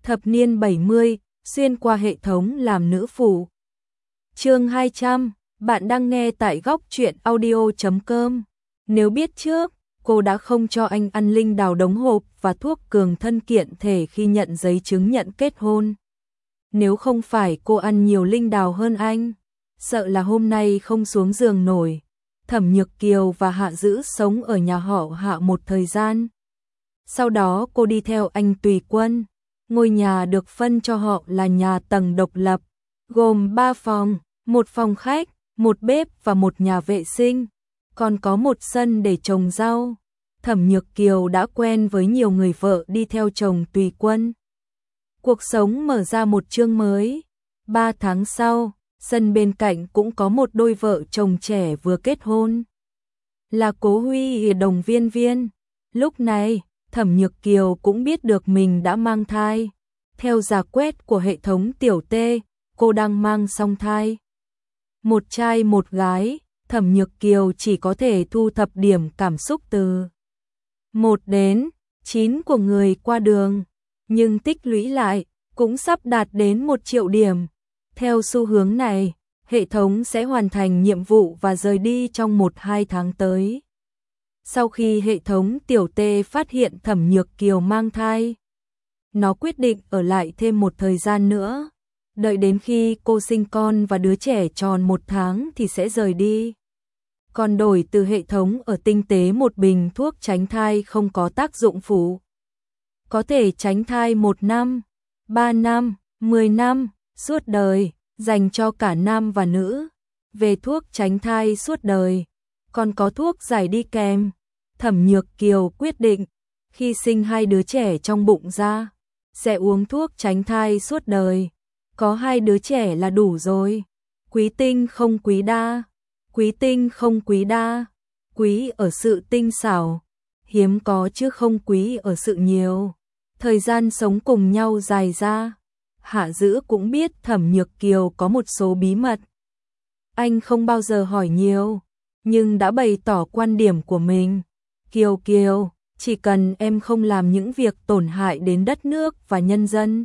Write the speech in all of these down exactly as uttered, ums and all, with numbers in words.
thập niên bảy mươi, xuyên qua hệ thống làm nữ phụ. Chương hai trăm, bạn đang nghe tại góc truyện audio chấm com. Nếu biết trước, cô đã không cho anh ăn linh đào đống hộp và thuốc cường thân kiện thể khi nhận giấy chứng nhận kết hôn. Nếu không phải cô ăn nhiều linh đào hơn anh, sợ là hôm nay không xuống giường nổi. Thẩm Nhược Kiều và Hạ Dữ sống ở nhà họ Hạ một thời gian. Sau đó cô đi theo anh tùy quân. Ngôi nhà được phân cho họ là nhà tầng độc lập, gồm ba phòng, một phòng khách, một bếp và một nhà vệ sinh, còn có một sân để trồng rau. Thẩm Nhược Kiều đã quen với nhiều người vợ đi theo chồng tùy quân. Cuộc sống mở ra một chương mới. Ba tháng sau, sân bên cạnh cũng có một đôi vợ chồng trẻ vừa kết hôn. Là Cố Huy và Đồng Viên Viên. Lúc này, Thẩm Nhược Kiều cũng biết được mình đã mang thai. Theo giả quét của hệ thống tiểu tê, cô đang mang song thai. Một trai một gái, Thẩm Nhược Kiều chỉ có thể thu thập điểm cảm xúc từ một đến chín của người qua đường, nhưng tích lũy lại cũng sắp đạt đến một triệu điểm. Theo xu hướng này, hệ thống sẽ hoàn thành nhiệm vụ và rời đi trong một hai tháng tới. Sau khi hệ thống tiểu tê phát hiện Thẩm Nhược Kiều mang thai, nó quyết định ở lại thêm một thời gian nữa. Đợi đến khi cô sinh con và đứa trẻ tròn một tháng thì sẽ rời đi. Còn đổi từ hệ thống ở tinh tế một bình thuốc tránh thai không có tác dụng phụ. Có thể tránh thai một năm, ba năm, mười năm, suốt đời, dành cho cả nam và nữ. Về thuốc tránh thai suốt đời, còn có thuốc giải đi kèm. Thẩm Nhược Kiều quyết định, khi sinh hai đứa trẻ trong bụng ra, sẽ uống thuốc tránh thai suốt đời. Có hai đứa trẻ là đủ rồi. Quý tinh không quý đa, quý tinh không quý đa, quý ở sự tinh xảo, hiếm có chứ không quý ở sự nhiều. Thời gian sống cùng nhau dài ra, Hạ Dữ cũng biết Thẩm Nhược Kiều có một số bí mật. Anh không bao giờ hỏi nhiều, nhưng đã bày tỏ quan điểm của mình. Kiều Kiều, chỉ cần em không làm những việc tổn hại đến đất nước và nhân dân,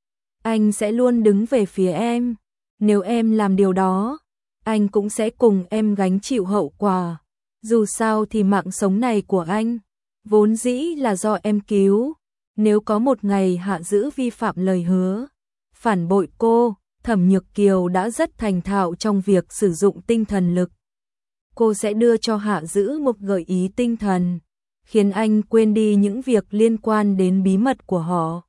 anh sẽ luôn đứng về phía em. Nếu em làm điều đó, anh cũng sẽ cùng em gánh chịu hậu quả. Dù sao thì mạng sống này của anh, vốn dĩ là do em cứu. Nếu có một ngày Hạ Dữ vi phạm lời hứa, phản bội cô, Thẩm Nhược Kiều đã rất thành thạo trong việc sử dụng tinh thần lực. Cô sẽ đưa cho Hạ Dữ một gợi ý tinh thần, khiến anh quên đi những việc liên quan đến bí mật của họ.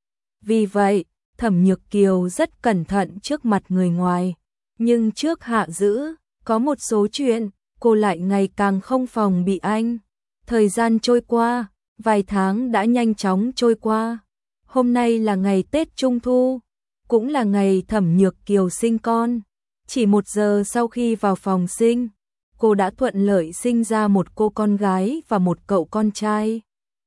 Vì vậy, Thẩm Nhược Kiều rất cẩn thận trước mặt người ngoài, nhưng trước Hạ Dữ, có một số chuyện, cô lại ngày càng không phòng bị anh. Thời gian trôi qua, vài tháng đã nhanh chóng trôi qua. Hôm nay là ngày Tết Trung Thu, cũng là ngày Thẩm Nhược Kiều sinh con. Chỉ một giờ sau khi vào phòng sinh, cô đã thuận lợi sinh ra một cô con gái và một cậu con trai.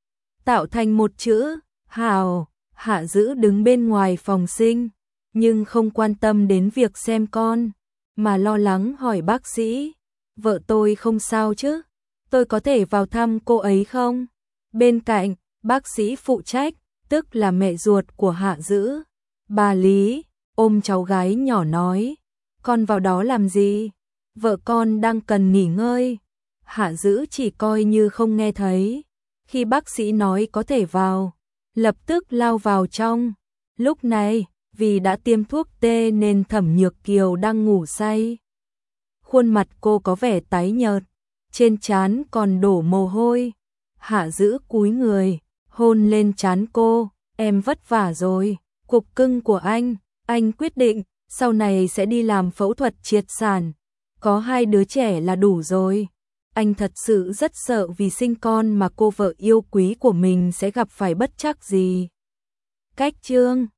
Tạo thành một chữ Hào. Hạ Dữ đứng bên ngoài phòng sinh, nhưng không quan tâm đến việc xem con, mà lo lắng hỏi bác sĩ, vợ tôi không sao chứ? Tôi có thể vào thăm cô ấy không? Bên cạnh, bác sĩ phụ trách, tức là mẹ ruột của Hạ Dữ, bà Lý, ôm cháu gái nhỏ nói, con vào đó làm gì? Vợ con đang cần nghỉ ngơi. Hạ Dữ chỉ coi như không nghe thấy. Khi bác sĩ nói có thể vào, lập tức lao vào trong. Lúc này, vì đã tiêm thuốc tê nên Thẩm Nhược Kiều đang ngủ say. Khuôn mặt cô có vẻ tái nhợt, trên trán còn đổ mồ hôi. Hạ Dữ cúi người, hôn lên trán cô, em vất vả rồi. Cục cưng của anh, anh quyết định sau này sẽ đi làm phẫu thuật triệt sản. Có hai đứa trẻ là đủ rồi. Anh thật sự rất sợ vì sinh con mà cô vợ yêu quý của mình sẽ gặp phải bất trắc gì. Cách chương